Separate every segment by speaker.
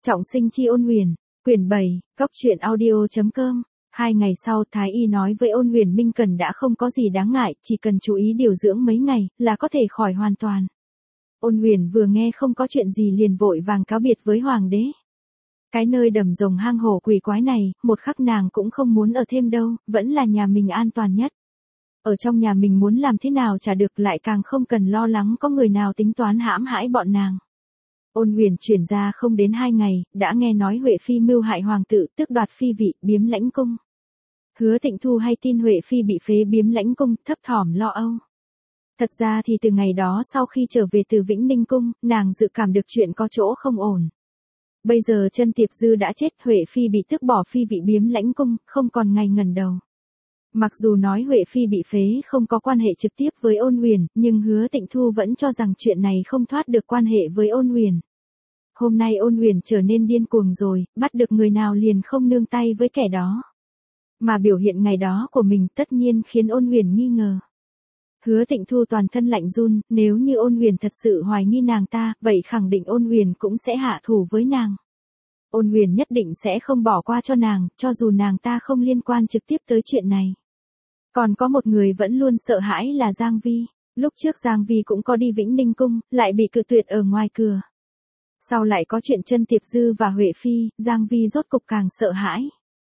Speaker 1: Trọng sinh chi Ôn Huyền, quyển 7, góc truyện audio.com. 2 ngày sau, Thái y nói với Ôn Huyền Minh Cần đã không có gì đáng ngại, chỉ cần chú ý điều dưỡng mấy ngày là có thể khỏi hoàn toàn. Ôn Huyền vừa nghe không có chuyện gì liền vội vàng cáo biệt với hoàng đế. Cái nơi đầm rồng hang hổ quỷ quái này, một khắc nàng cũng không muốn ở thêm đâu, vẫn là nhà mình an toàn nhất. Ở trong nhà mình muốn làm thế nào chả được, lại càng không cần lo lắng có người nào tính toán hãm hãi bọn nàng. Ôn Huyền chuyển ra không đến 2 ngày, đã nghe nói Huệ Phi mưu hại hoàng tử, tước đoạt phi vị, biếm lãnh cung. Hứa Tịnh Thu hay tin Huệ Phi bị phế biếm lãnh cung, thấp thỏm lo âu. Thật ra thì từ ngày đó sau khi trở về từ Vĩnh Ninh cung, nàng dự cảm được chuyện có chỗ không ổn. Bây giờ Chân Tiệp Dư đã chết, Huệ Phi bị tước bỏ phi vị biếm lãnh cung, không còn ngày ngẩng đầu. Mặc dù nói Huệ Phi bị phế không có quan hệ trực tiếp với Ôn Huyền, nhưng Hứa Tịnh Thu vẫn cho rằng chuyện này không thoát được quan hệ với Ôn Huyền. Hôm nay Ôn Huyền trở nên điên cuồng rồi, bắt được người nào liền không nương tay với kẻ đó. Mà biểu hiện ngày đó của mình tất nhiên khiến Ôn Huyền nghi ngờ. Hứa Tịnh Thu toàn thân lạnh run, nếu như Ôn Huyền thật sự hoài nghi nàng ta, vậy khẳng định Ôn Huyền cũng sẽ hạ thủ với nàng. Ôn Huyền nhất định sẽ không bỏ qua cho nàng, cho dù nàng ta không liên quan trực tiếp tới chuyện này. Còn có một người vẫn luôn sợ hãi là Giang Vi. Lúc trước Giang Vi cũng có đi Vĩnh Ninh cung, lại bị cự tuyệt ở ngoài cửa. Sau lại có chuyện Chân Tiệp Dư và Huệ Phi, Giang Vi rốt cục càng sợ hãi.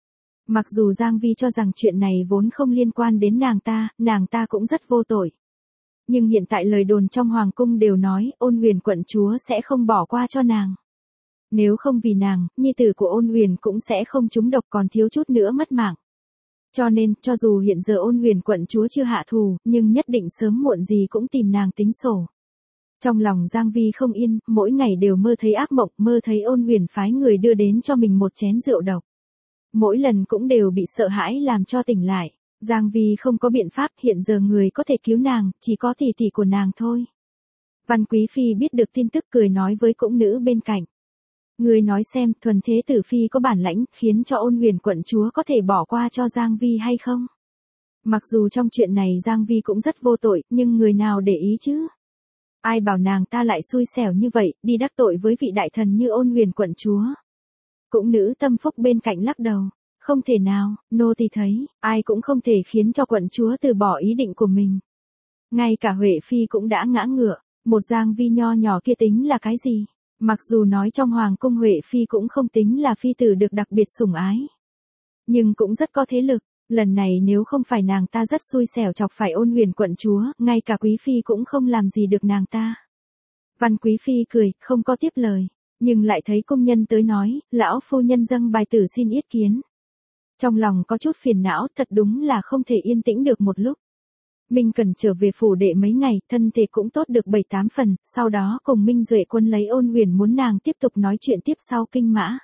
Speaker 1: Mặc dù Giang Vi cho rằng chuyện này vốn không liên quan đến nàng ta cũng rất vô tội. Nhưng hiện tại lời đồn trong hoàng cung đều nói, Ôn Huyền quận chúa sẽ không bỏ qua cho nàng. Nếu không vì nàng, nhi tử của Ôn Huyền cũng sẽ không trúng độc, còn thiếu chút nữa mất mạng. Cho nên, cho dù hiện giờ Ôn Huyền quận chúa chưa hạ thù, nhưng nhất định sớm muộn gì cũng tìm nàng tính sổ. Trong lòng Giang Vi không yên, mỗi ngày đều mơ thấy ác mộng, mơ thấy Ôn Huyền phái người đưa đến cho mình một chén rượu độc. Mỗi lần cũng đều bị sợ hãi làm cho tỉnh lại. Giang Vi không có biện pháp, hiện giờ người có thể cứu nàng, chỉ có tỷ tỷ của nàng thôi. Văn Quý Phi biết được tin tức cười nói với cung nữ bên cạnh. Người nói xem, Thuần Thế Tử Phi có bản lãnh, khiến cho Ôn Huyền quận chúa có thể bỏ qua cho Giang Vi hay không? Mặc dù trong chuyện này Giang Vi cũng rất vô tội, nhưng người nào để ý chứ? Ai bảo nàng ta lại xui xẻo như vậy, đi đắc tội với vị đại thần như Ôn Huyền quận chúa? Cũng nữ Tâm Phúc bên cạnh lắc đầu. Không thể nào, nô tỳ thấy, ai cũng không thể khiến cho quận chúa từ bỏ ý định của mình. Ngay cả Huệ Phi cũng đã ngã ngựa, một Giang Vi nho nhỏ kia tính là cái gì? Mặc dù nói trong hoàng cung Huệ Phi cũng không tính là phi tử được đặc biệt sủng ái. Nhưng cũng rất có thế lực, lần này nếu không phải nàng ta rất xui xẻo chọc phải Ôn Huyền quận chúa, ngay cả Quý Phi cũng không làm gì được nàng ta. Văn Quý Phi cười, không có tiếp lời, nhưng lại thấy công nhân tới nói, lão phu nhân dâng bài tử xin yết kiến. Trong lòng có chút phiền não, thật đúng là không thể yên tĩnh được một lúc. Minh Cần trở về phủ đệ mấy ngày, thân thể cũng tốt được 7-8 phần, sau đó cùng Minh Duệ Quân lấy Ôn Huyền muốn nàng tiếp tục nói chuyện tiếp sau kinh mã.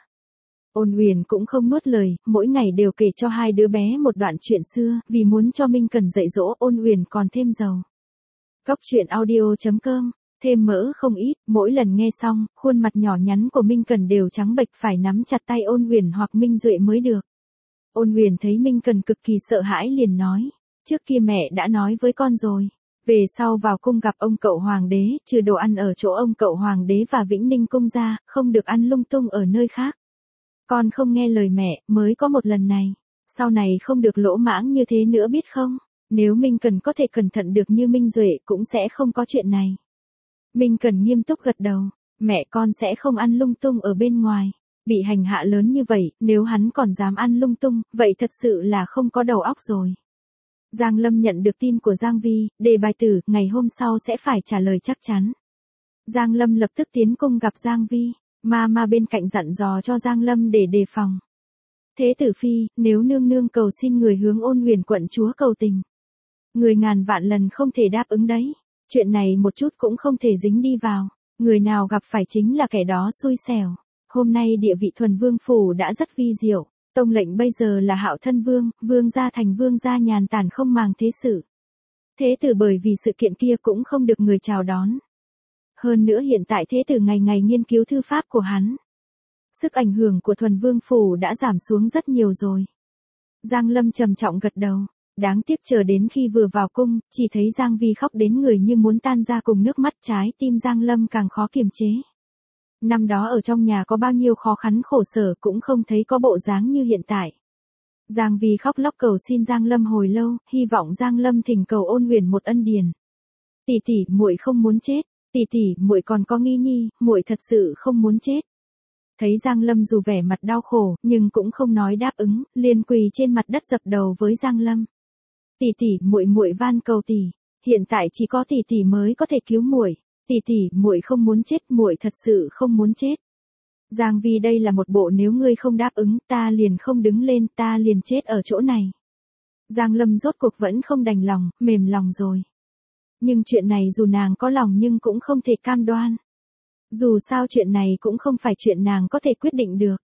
Speaker 1: Ôn Huyền cũng không nuốt lời, mỗi ngày đều kể cho hai đứa bé một đoạn chuyện xưa, vì muốn cho Minh Cần dạy dỗ Ôn Huyền còn thêm giàu. Góc truyện audio.com, thêm mỡ không ít, mỗi lần nghe xong, khuôn mặt nhỏ nhắn của Minh Cần đều trắng bệch, phải nắm chặt tay Ôn Huyền hoặc Minh Duệ mới được. Ôn Huyền thấy Minh Cần cực kỳ sợ hãi liền nói, trước kia mẹ đã nói với con rồi, về sau vào cung gặp ông cậu hoàng đế, trừ đồ ăn ở chỗ ông cậu hoàng đế và Vĩnh Ninh cung ra, không được ăn lung tung ở nơi khác. Con không nghe lời mẹ, mới có một lần này, sau này không được lỗ mãng như thế nữa biết không? Nếu Minh Cần có thể cẩn thận được như Minh Duệ cũng sẽ không có chuyện này. Minh Cần nghiêm túc gật đầu, mẹ con sẽ không ăn lung tung ở bên ngoài. Bị hành hạ lớn như vậy, nếu hắn còn dám ăn lung tung, vậy thật sự là không có đầu óc rồi. Giang Lâm nhận được tin của Giang Vi, đề bài tử, ngày hôm sau sẽ phải trả lời chắc chắn. Giang Lâm lập tức tiến cung gặp Giang Vi, ma bên cạnh dặn dò cho Giang Lâm để đề phòng. Thế Tử Phi, nếu nương nương cầu xin người hướng Ôn Huyền quận chúa cầu tình, người ngàn vạn lần không thể đáp ứng đấy. Chuyện này một chút cũng không thể dính đi vào, người nào gặp phải chính là kẻ đó xui xẻo. Hôm nay địa vị Thuần Vương phủ đã rất vi diệu, tông lệnh bây giờ là Hạo Thân Vương, vương gia thành vương gia nhàn tản không màng thế sự. Thế tử bởi vì sự kiện kia cũng không được người chào đón. Hơn nữa hiện tại thế tử ngày ngày nghiên cứu thư pháp của hắn. Sức ảnh hưởng của Thuần Vương phủ đã giảm xuống rất nhiều rồi. Giang Lâm trầm trọng gật đầu, đáng tiếc chờ đến khi vừa vào cung, chỉ thấy Giang Vi khóc đến người như muốn tan ra cùng nước mắt, trái tim Giang Lâm càng khó kiềm chế. Năm đó ở trong nhà có bao nhiêu khó khăn khổ sở cũng không thấy có bộ dáng như hiện tại. Giang Vi khóc lóc cầu xin Giang Lâm hồi lâu, hy vọng Giang Lâm thỉnh cầu Ôn Huyền một ân điển. Tỷ tỷ, muội không muốn chết, tỷ tỷ, muội còn có nghi nhi, muội thật sự không muốn chết. Thấy Giang Lâm dù vẻ mặt đau khổ, nhưng cũng không nói đáp ứng, liền quỳ trên mặt đất dập đầu với Giang Lâm. Tỷ tỷ, muội van cầu tỷ, hiện tại chỉ có tỷ tỷ mới có thể cứu muội. Tỷ tỷ, muội không muốn chết, muội thật sự không muốn chết. Giang Vi, đây là một bộ nếu ngươi không đáp ứng, ta liền không đứng lên, ta liền chết ở chỗ này. Giang Lâm rốt cuộc vẫn không đành lòng, mềm lòng rồi. Nhưng chuyện này dù nàng có lòng nhưng cũng không thể cam đoan. Dù sao chuyện này cũng không phải chuyện nàng có thể quyết định được.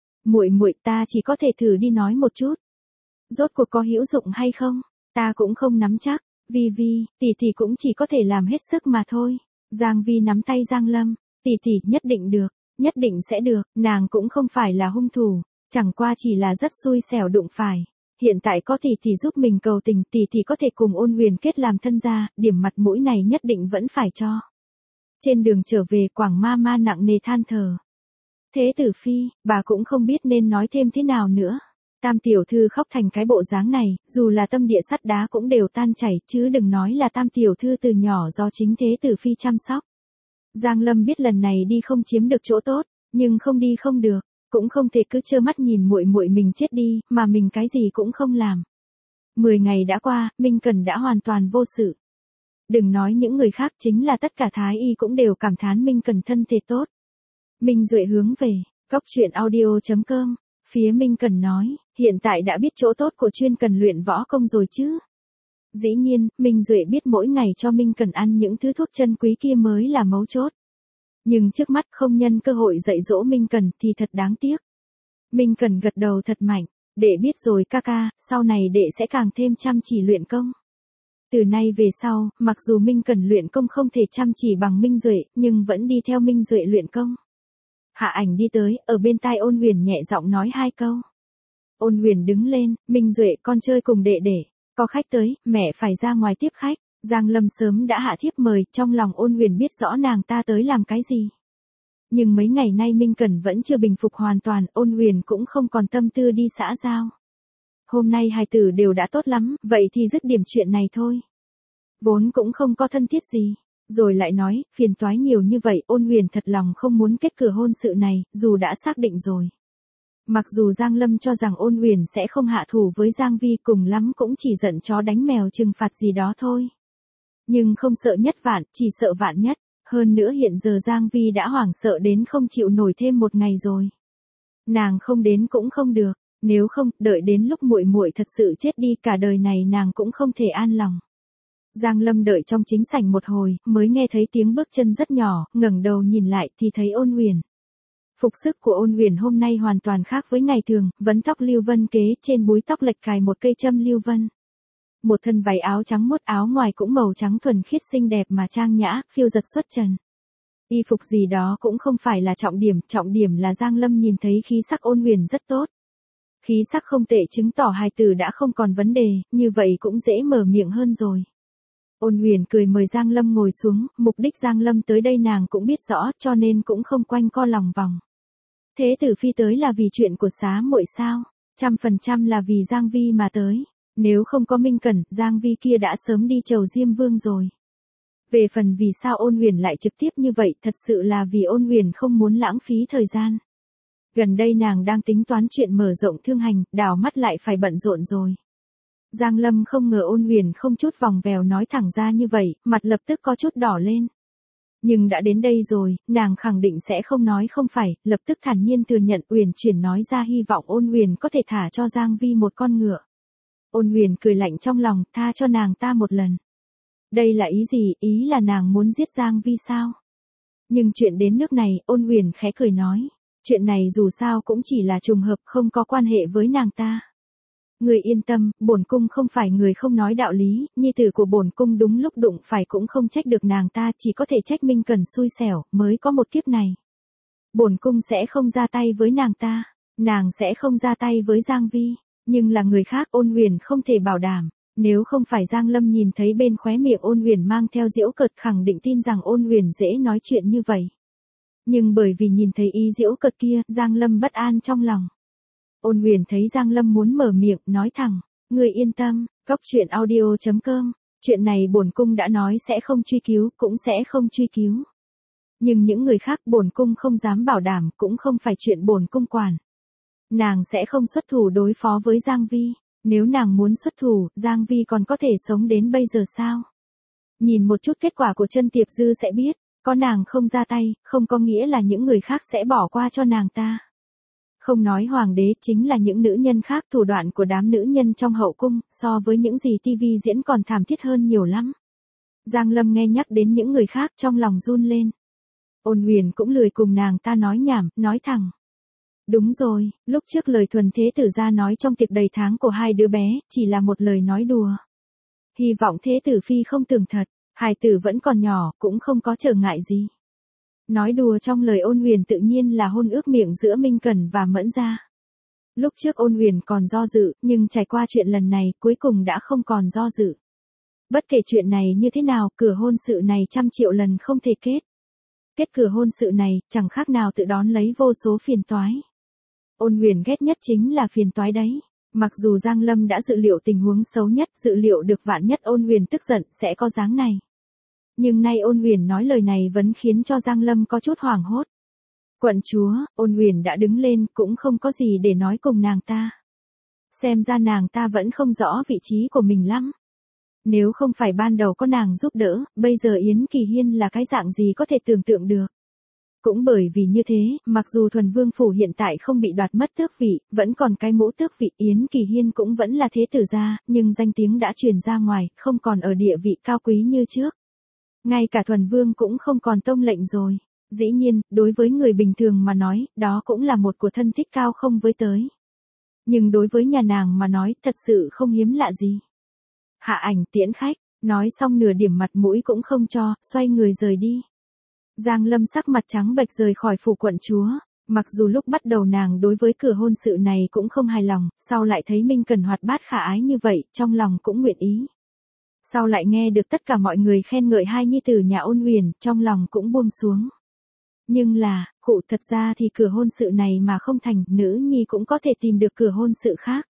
Speaker 1: Muội, ta chỉ có thể thử đi nói một chút. Rốt cuộc có hữu dụng hay không, ta cũng không nắm chắc. Vi, tỷ cũng chỉ có thể làm hết sức mà thôi. Giang Vi nắm tay Giang Lâm, tỷ nhất định được, nhất định sẽ được, nàng cũng không phải là hung thủ, chẳng qua chỉ là rất xui xẻo đụng phải. Hiện tại có tỷ giúp mình cầu tình, tỷ có thể cùng Ôn Huyền kết làm thân gia, điểm mặt mũi này nhất định vẫn phải cho. Trên đường trở về, Quảng ma nặng nề than thở. Thế tử phi, bà cũng không biết nên nói thêm thế nào nữa. Tam tiểu thư khóc thành cái bộ dáng này, dù là tâm địa sắt đá cũng đều tan chảy, chứ đừng nói là tam tiểu thư từ nhỏ do chính thế tử phi chăm sóc. Giang Lâm biết lần này đi không chiếm được chỗ tốt, nhưng không đi không được, cũng không thể cứ trơ mắt nhìn muội mình chết đi, mà mình cái gì cũng không làm. 10 ngày đã qua, Minh Cẩn đã hoàn toàn vô sự. Đừng nói những người khác, chính là tất cả thái y cũng đều cảm thán Minh Cẩn thân thể tốt. Minh Duệ hướng về, goctruyện.audio.com, phía Minh Cẩn nói, hiện tại đã biết chỗ tốt của chuyên cần luyện võ công rồi chứ. Dĩ nhiên, Minh Duệ biết mỗi ngày cho Minh Cẩn ăn những thứ thuốc chân quý kia mới là mấu chốt. Nhưng trước mắt không nhân cơ hội dạy dỗ Minh Cẩn thì thật đáng tiếc. Minh Cẩn gật đầu thật mạnh, đệ biết rồi ca, sau này đệ sẽ càng thêm chăm chỉ luyện công. Từ nay về sau, mặc dù Minh Cẩn luyện công không thể chăm chỉ bằng Minh Duệ, nhưng vẫn đi theo Minh Duệ luyện công. Hạ Ảnh đi tới, ở bên tai Ôn Huyền nhẹ giọng nói 2 câu. Ôn Huyền đứng lên, Minh Duệ, con chơi cùng đệ, có khách tới, mẹ phải ra ngoài tiếp khách. Giang Lâm sớm đã hạ thiếp mời, trong lòng Ôn Huyền biết rõ nàng ta tới làm cái gì. Nhưng mấy ngày nay Minh Cẩn vẫn chưa bình phục hoàn toàn, Ôn Huyền cũng không còn tâm tư đi xã giao. Hôm nay hài tử đều đã tốt lắm, vậy thì dứt điểm chuyện này thôi. Vốn cũng không có thân thiết gì. Rồi lại nói, phiền toái nhiều như vậy, Ôn Huyền thật lòng không muốn kết cửa hôn sự này, dù đã xác định rồi. Mặc dù Giang Lâm cho rằng Ôn Huyền sẽ không hạ thủ với Giang Vi, cùng lắm cũng chỉ giận chó đánh mèo trừng phạt gì đó thôi. Nhưng không sợ nhất vạn, chỉ sợ vạn nhất. Hơn nữa hiện giờ Giang Vi đã hoảng sợ đến không chịu nổi thêm một ngày rồi. Nàng không đến cũng không được, nếu không, đợi đến lúc muội thật sự chết đi, cả đời này nàng cũng không thể an lòng. Giang Lâm đợi trong chính sảnh một hồi, mới nghe thấy tiếng bước chân rất nhỏ, ngẩng đầu nhìn lại thì thấy Ôn Huyền. Phục sức của Ôn Huyền hôm nay hoàn toàn khác với ngày thường, vấn tóc lưu vân kế, trên búi tóc lệch cài một cây châm lưu vân. Một thân váy áo trắng muốt, áo ngoài cũng màu trắng thuần khiết xinh đẹp mà trang nhã, phiêu giật xuất trần. Y phục gì đó cũng không phải là trọng điểm là Giang Lâm nhìn thấy khí sắc Ôn Huyền rất tốt. Khí sắc không tệ chứng tỏ hài tử đã không còn vấn đề, như vậy cũng dễ mở miệng hơn rồi. Ôn Huyền cười mời Giang Lâm ngồi xuống, mục đích Giang Lâm tới đây nàng cũng biết rõ, cho nên cũng không quanh co lòng vòng. Thế tử phi tới là vì chuyện của xá muội sao? 100% là vì Giang Vi mà tới. Nếu không có Minh Cẩn, Giang Vi kia đã sớm đi chầu Diêm Vương rồi. Về phần vì sao Ôn Huyền lại trực tiếp như vậy, thật sự là vì Ôn Huyền không muốn lãng phí thời gian. Gần đây nàng đang tính toán chuyện mở rộng thương hành, đào mắt lại phải bận rộn rồi. Giang Lâm không ngờ Ôn Huyền không chút vòng vèo nói thẳng ra như vậy, mặt lập tức có chút đỏ lên. Nhưng đã đến đây rồi, nàng khẳng định sẽ không nói không phải, lập tức thản nhiên thừa nhận, uyển chuyển nói ra hy vọng Ôn Huyền có thể thả cho Giang Vi một con ngựa. Ôn Huyền cười lạnh trong lòng, tha cho nàng ta một lần. Đây là ý gì, ý là nàng muốn giết Giang Vi sao? Nhưng chuyện đến nước này, Ôn Huyền khẽ cười nói, chuyện này dù sao cũng chỉ là trùng hợp, không có quan hệ với nàng ta. Người yên tâm, bổn cung không phải người không nói đạo lý, nhi tử của bổn cung đúng lúc đụng phải cũng không trách được nàng ta, chỉ có thể trách Minh Cẩn xui xẻo, mới có một kiếp này. Bổn cung sẽ không ra tay với nàng ta, nàng sẽ không ra tay với Giang Vi, nhưng là người khác Ôn Huyền không thể bảo đảm, nếu không phải Giang Lâm nhìn thấy bên khóe miệng Ôn Huyền mang theo giễu cợt khẳng định tin rằng Ôn Huyền dễ nói chuyện như vậy. Nhưng bởi vì nhìn thấy ý giễu cợt kia, Giang Lâm bất an trong lòng. Ôn Huyền thấy Giang Lâm muốn mở miệng, nói thẳng, người yên tâm, Cóc Truyện Audio.com, chuyện này bổn cung đã nói sẽ không truy cứu, cũng sẽ không truy cứu. Nhưng những người khác bổn cung không dám bảo đảm, cũng không phải chuyện bổn cung quản. Nàng sẽ không xuất thủ đối phó với Giang Vi, nếu nàng muốn xuất thủ, Giang Vi còn có thể sống đến bây giờ sao? Nhìn một chút kết quả của Chân Tiệp Dư sẽ biết, có nàng không ra tay, không có nghĩa là những người khác sẽ bỏ qua cho nàng ta. Không nói hoàng đế, chính là những nữ nhân khác, thủ đoạn của đám nữ nhân trong hậu cung, so với những gì TV diễn còn thảm thiết hơn nhiều lắm. Giang Lâm nghe nhắc đến những người khác trong lòng run lên. Ôn Huyền cũng lười cùng nàng ta nói nhảm, nói thẳng. Đúng rồi, lúc trước lời Thuần Thế Tử ra nói trong tiệc đầy tháng của hai đứa bé, chỉ là một lời nói đùa. Hy vọng Thế Tử Phi không tưởng thật, hài tử vẫn còn nhỏ, cũng không có trở ngại gì. Nói đùa trong lời Ôn Huyền tự nhiên là hôn ước miệng giữa Minh Cẩn và Mẫn Gia. Lúc trước Ôn Huyền còn do dự, nhưng trải qua chuyện lần này, cuối cùng đã không còn do dự. Bất kể chuyện này như thế nào, cửa hôn sự này 100 triệu lần không thể kết. Kết cửa hôn sự này, chẳng khác nào tự đón lấy vô số phiền toái. Ôn Huyền ghét nhất chính là phiền toái đấy. Mặc dù Giang Lâm đã dự liệu tình huống xấu nhất, dự liệu được vạn nhất Ôn Huyền tức giận sẽ có dáng này. Nhưng nay Ôn Huyền nói lời này vẫn khiến cho Giang Lâm có chút hoảng hốt. Quận chúa, Ôn Huyền đã đứng lên, cũng không có gì để nói cùng nàng ta. Xem ra nàng ta vẫn không rõ vị trí của mình lắm. Nếu không phải ban đầu có nàng giúp đỡ, bây giờ Yến Kỳ Hiên là cái dạng gì có thể tưởng tượng được. Cũng bởi vì như thế, mặc dù Thuần Vương Phủ hiện tại không bị đoạt mất tước vị, vẫn còn cái mũ tước vị, Yến Kỳ Hiên cũng vẫn là thế tử gia, nhưng danh tiếng đã truyền ra ngoài, không còn ở địa vị cao quý như trước. Ngay cả Thuần Vương cũng không còn tông lệnh rồi. Dĩ nhiên, đối với người bình thường mà nói, đó cũng là một của thân thích cao không với tới. Nhưng đối với nhà nàng mà nói, thật sự không hiếm lạ gì. Hạ Ảnh tiễn khách, nói xong nửa điểm mặt mũi cũng không cho, xoay người rời đi. Giang Lâm sắc mặt trắng bệch rời khỏi phủ quận chúa, mặc dù lúc bắt đầu nàng đối với cửa hôn sự này cũng không hài lòng, sau lại thấy Minh Cần hoạt bát khả ái như vậy, trong lòng cũng nguyện ý. Sau lại nghe được tất cả mọi người khen ngợi hai nhi tử nhà Ôn Huyền, trong lòng cũng buông xuống. Nhưng là, cụ thật ra thì cửa hôn sự này mà không thành, nữ nhi cũng có thể tìm được cửa hôn sự khác.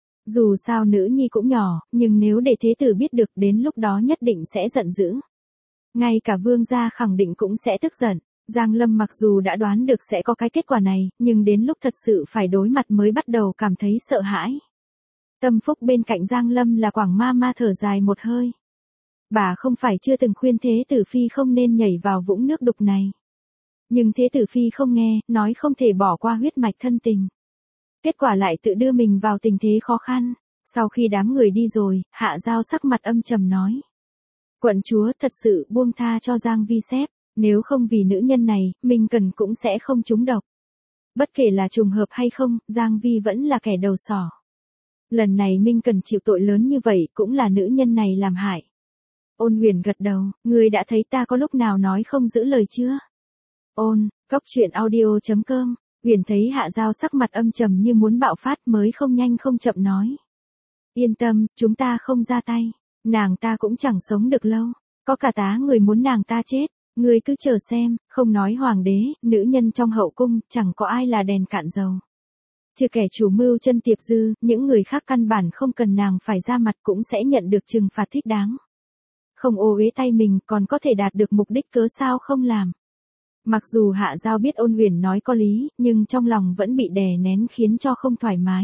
Speaker 1: Dù sao nữ nhi cũng nhỏ, nhưng nếu để thế tử biết được đến lúc đó nhất định sẽ giận dữ. Ngay cả vương gia khẳng định cũng sẽ tức giận. Giang Lâm mặc dù đã đoán được sẽ có cái kết quả này, nhưng đến lúc thật sự phải đối mặt mới bắt đầu cảm thấy sợ hãi. Tâm Phúc bên cạnh Giang Lâm là Quảng Ma Ma thở dài một hơi. Bà không phải chưa từng khuyên Thế Tử Phi không nên nhảy vào vũng nước đục này. Nhưng Thế Tử Phi không nghe, nói không thể bỏ qua huyết mạch thân tình. Kết quả lại tự đưa mình vào tình thế khó khăn. Sau khi đám người đi rồi, Hạ Giao sắc mặt âm trầm nói. Quận chúa thật sự buông tha cho Giang Vi xếp, nếu không vì nữ nhân này, Minh Cần cũng sẽ không trúng độc. Bất kể là trùng hợp hay không, Giang Vi vẫn là kẻ đầu sỏ. Lần này Minh Cần chịu tội lớn như vậy cũng là nữ nhân này làm hại. Ôn Huyền gật đầu, ngươi đã thấy ta có lúc nào nói không giữ lời chưa? Ôn, Cóc Truyện Audio.com, Huyền thấy Hạ Giao sắc mặt âm trầm như muốn bạo phát mới không nhanh không chậm nói. Yên tâm, chúng ta không ra tay, nàng ta cũng chẳng sống được lâu, có cả tá người muốn nàng ta chết, ngươi cứ chờ xem, không nói hoàng đế, nữ nhân trong hậu cung, chẳng có ai là đèn cạn dầu. Trừ kẻ chủ mưu Chân Tiệp Dư, những người khác căn bản không cần nàng phải ra mặt cũng sẽ nhận được trừng phạt thích đáng. Không ô uế tay mình còn có thể đạt được mục đích cớ sao không làm. Mặc dù Hạ Giao biết Ôn Huyền nói có lý, nhưng trong lòng vẫn bị đè nén khiến cho không thoải mái.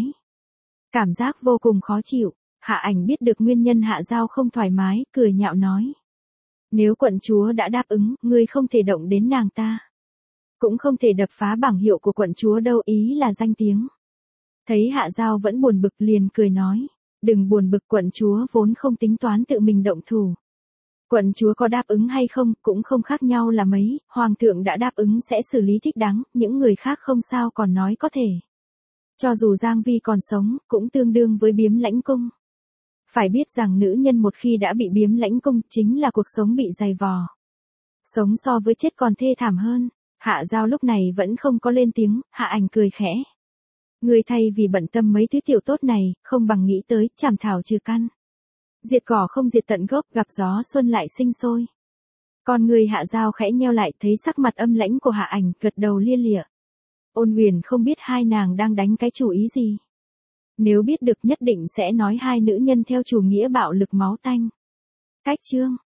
Speaker 1: Cảm giác vô cùng khó chịu, Hạ Ảnh biết được nguyên nhân Hạ Giao không thoải mái, cười nhạo nói. Nếu quận chúa đã đáp ứng, ngươi không thể động đến nàng ta. Cũng không thể đập phá bảng hiệu của quận chúa đâu, ý là danh tiếng. Thấy Hạ Giao vẫn buồn bực liền cười nói. Đừng buồn bực, quận chúa vốn không tính toán tự mình động thủ. Quận chúa có đáp ứng hay không cũng không khác nhau là mấy, hoàng thượng đã đáp ứng sẽ xử lý thích đáng, những người khác không sao còn nói có thể. Cho dù Giang Vi còn sống, cũng tương đương với Biếm Lãnh Cung. Phải biết rằng nữ nhân một khi đã bị Biếm Lãnh Cung chính là cuộc sống bị dày vò. Sống so với chết còn thê thảm hơn. Hạ Giao lúc này vẫn không có lên tiếng, Hạ Ảnh cười khẽ. Người thay vì bận tâm mấy thứ tiểu tốt này, không bằng nghĩ tới chảm thảo trừ căn. Diệt cỏ không diệt tận gốc, gặp gió xuân lại sinh sôi. Con người Hạ Giao khẽ nheo lại, thấy sắc mặt âm lãnh của Hạ Ảnh, gật đầu lia lịa. Ôn Huyền không biết hai nàng đang đánh cái chủ ý gì. Nếu biết được nhất định sẽ nói hai nữ nhân theo chủ nghĩa bạo lực máu tanh. Cách chương